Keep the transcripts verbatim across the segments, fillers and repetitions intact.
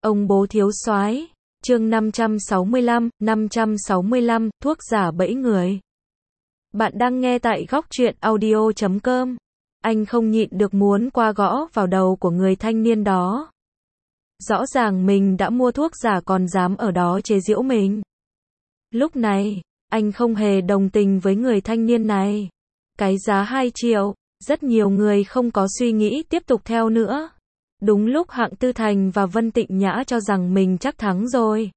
Ông bố thiếu soái, chương năm trăm sáu mươi lăm, năm trăm sáu mươi lăm, thuốc giả bẫy người. Bạn đang nghe tại góc truyện audio chấm com. Anh không nhịn được muốn qua gõ vào đầu của người thanh niên đó. Rõ ràng mình đã mua thuốc giả còn dám ở đó chế giễu mình. Lúc này, anh không hề đồng tình với người thanh niên này. Cái giá hai triệu, rất nhiều người không có suy nghĩ tiếp tục theo nữa. Đúng lúc Hạng Tư Thành và Vân Tịnh Nhã cho rằng mình chắc thắng rồi.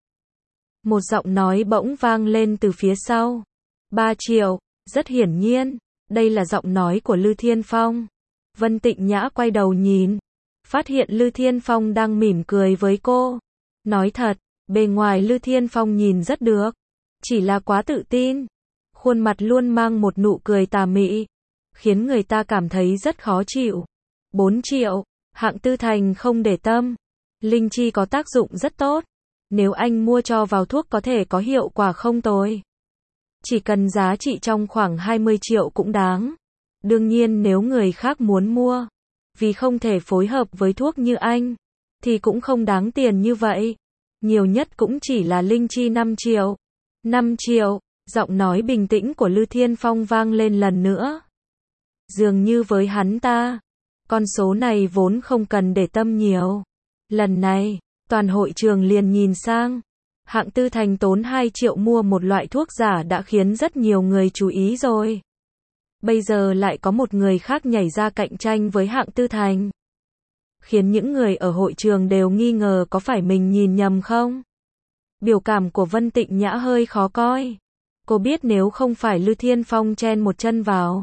Một giọng nói bỗng vang lên từ phía sau. Ba triệu, rất hiển nhiên, đây là giọng nói của Lư Thiên Phong. Vân Tịnh Nhã quay đầu nhìn, phát hiện Lư Thiên Phong đang mỉm cười với cô. Nói thật, bề ngoài Lư Thiên Phong nhìn rất được, chỉ là quá tự tin. Khuôn mặt luôn mang một nụ cười tà mị, khiến người ta cảm thấy rất khó chịu. Bốn triệu. Hạng Tư Thành không để tâm. Linh chi có tác dụng rất tốt. Nếu anh mua cho vào thuốc có thể có hiệu quả không tồi. Chỉ cần giá trị trong khoảng hai mươi triệu cũng đáng. Đương nhiên nếu người khác muốn mua, vì không thể phối hợp với thuốc như anh, thì cũng không đáng tiền như vậy. Nhiều nhất cũng chỉ là linh chi năm triệu. năm triệu, giọng nói bình tĩnh của Lư Thiên Phong vang lên lần nữa. Dường như với hắn ta, con số này vốn không cần để tâm nhiều. Lần này, toàn hội trường liền nhìn sang. Hạng Tư Thành tốn hai triệu mua một loại thuốc giả đã khiến rất nhiều người chú ý rồi. Bây giờ lại có một người khác nhảy ra cạnh tranh với Hạng Tư Thành, khiến những người ở hội trường đều nghi ngờ có phải mình nhìn nhầm không. Biểu cảm của Vân Tịnh Nhã hơi khó coi. Cô biết nếu không phải Lư Thiên Phong chen một chân vào,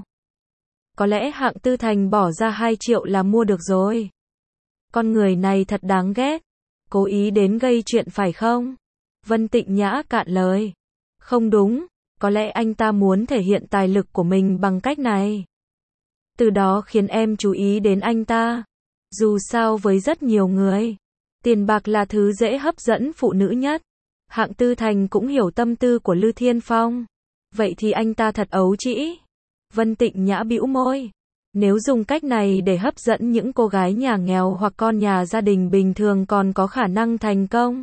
có lẽ Hạng Tư Thành bỏ ra hai triệu là mua được rồi. Con người này thật đáng ghét. Cố ý đến gây chuyện phải không? Vân Tịnh Nhã cạn lời. Không đúng, có lẽ anh ta muốn thể hiện tài lực của mình bằng cách này. Từ đó khiến em chú ý đến anh ta. Dù sao với rất nhiều người, tiền bạc là thứ dễ hấp dẫn phụ nữ nhất. Hạng Tư Thành cũng hiểu tâm tư của Lư Thiên Phong. Vậy thì anh ta thật ấu trĩ. Vân Tịnh Nhã bĩu môi. Nếu dùng cách này để hấp dẫn những cô gái nhà nghèo hoặc con nhà gia đình bình thường còn có khả năng thành công.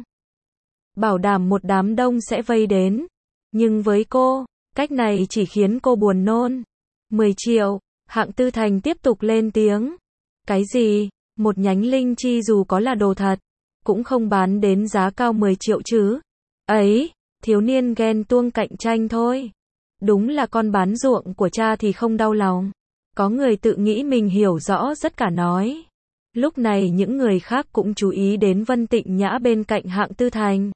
Bảo đảm một đám đông sẽ vây đến. Nhưng với cô, cách này chỉ khiến cô buồn nôn. mười triệu, Hạng Tư Thành tiếp tục lên tiếng. Cái gì? Một nhánh linh chi dù có là đồ thật, cũng không bán đến giá cao mười triệu chứ. Ấy, thiếu niên ghen tuông cạnh tranh thôi. Đúng là con bán ruộng của cha thì không đau lòng. Có người tự nghĩ mình hiểu rõ rất cả nói. Lúc này những người khác cũng chú ý đến Vân Tịnh Nhã bên cạnh Hạng Tư Thành.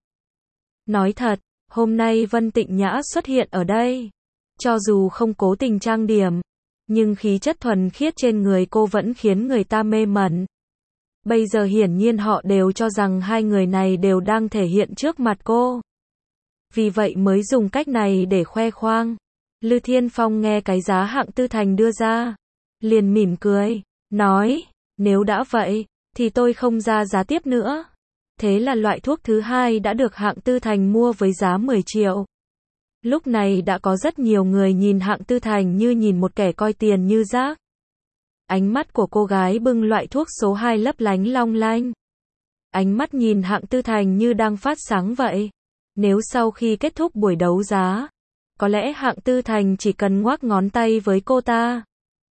Nói thật, hôm nay Vân Tịnh Nhã xuất hiện ở đây, cho dù không cố tình trang điểm, nhưng khí chất thuần khiết trên người cô vẫn khiến người ta mê mẩn. Bây giờ hiển nhiên họ đều cho rằng hai người này đều đang thể hiện trước mặt cô. Vì vậy mới dùng cách này để khoe khoang. Lư Thiên Phong nghe cái giá Hạng Tư Thành đưa ra, liền mỉm cười, nói, nếu đã vậy, thì tôi không ra giá tiếp nữa. Thế là loại thuốc thứ hai đã được Hạng Tư Thành mua với giá mười triệu. Lúc này đã có rất nhiều người nhìn Hạng Tư Thành như nhìn một kẻ coi tiền như rác. Ánh mắt của cô gái bưng loại thuốc số hai lấp lánh long lanh. Ánh mắt nhìn Hạng Tư Thành như đang phát sáng vậy. Nếu sau khi kết thúc buổi đấu giá, có lẽ Hạng Tư Thành chỉ cần ngoắc ngón tay với cô ta,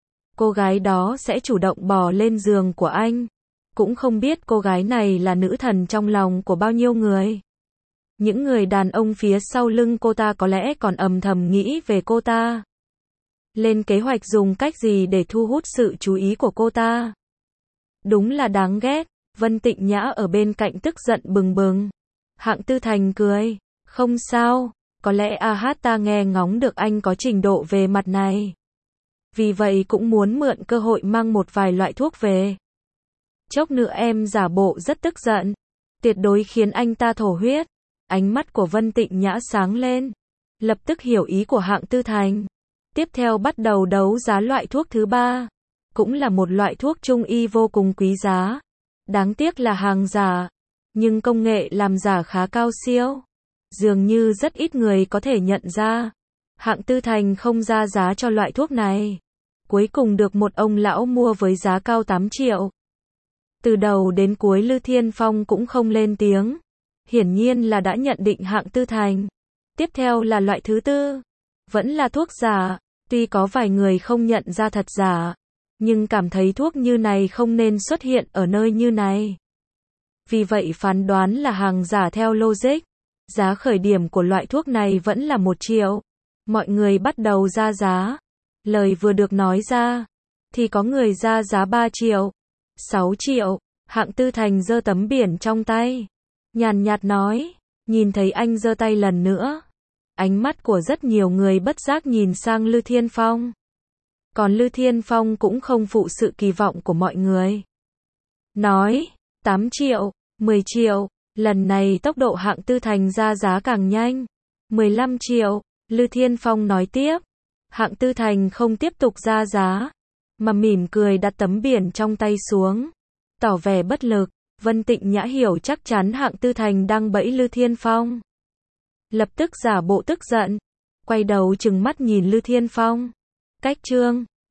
cô gái đó sẽ chủ động bò lên giường của anh. Cũng không biết cô gái này là nữ thần trong lòng của bao nhiêu người. Những người đàn ông phía sau lưng cô ta có lẽ còn âm thầm nghĩ về cô ta, lên kế hoạch dùng cách gì để thu hút sự chú ý của cô ta. Đúng là đáng ghét. Vân Tịnh Nhã ở bên cạnh tức giận bừng bừng. Hạng Tư Thành cười, không sao, có lẽ a hát ta nghe ngóng được anh có trình độ về mặt này, vì vậy cũng muốn mượn cơ hội mang một vài loại thuốc về. Chốc nữa em giả bộ rất tức giận, tuyệt đối khiến anh ta thổ huyết. Ánh mắt của Vân Tịnh Nhã sáng lên, lập tức hiểu ý của Hạng Tư Thành. Tiếp theo bắt đầu đấu giá loại thuốc thứ ba, cũng là một loại thuốc trung y vô cùng quý giá. Đáng tiếc là hàng giả, nhưng công nghệ làm giả khá cao siêu. Dường như rất ít người có thể nhận ra. Hạng Tư Thành không ra giá cho loại thuốc này. Cuối cùng được một ông lão mua với giá cao tám triệu. Từ đầu đến cuối Lư Thiên Phong cũng không lên tiếng. Hiển nhiên là đã nhận định Hạng Tư Thành. Tiếp theo là loại thứ tư. Vẫn là thuốc giả. Tuy có vài người không nhận ra thật giả, nhưng cảm thấy thuốc như này không nên xuất hiện ở nơi như này. Vì vậy phán đoán là hàng giả theo logic. Giá khởi điểm của loại thuốc này vẫn là một triệu. Mọi người bắt đầu ra giá. Lời vừa được nói ra, thì có người ra giá ba triệu, sáu triệu. Hạng Tư Thành giơ tấm biển trong tay, nhàn nhạt nói. Nhìn thấy anh giơ tay lần nữa, ánh mắt của rất nhiều người bất giác nhìn sang Lư Thiên Phong. Còn Lư Thiên Phong cũng không phụ sự kỳ vọng của mọi người. Nói, tám triệu, mười triệu. Lần này tốc độ Hạng Tư Thành ra giá càng nhanh. mười lăm triệu. Lư Thiên Phong nói tiếp. Hạng Tư Thành không tiếp tục ra giá, mà mỉm cười đặt tấm biển trong tay xuống, tỏ vẻ bất lực. Vân Tịnh Nhã hiểu chắc chắn Hạng Tư Thành đang bẫy Lư Thiên Phong. Lập tức giả bộ tức giận, quay đầu trừng mắt nhìn Lư Thiên Phong. Cách chương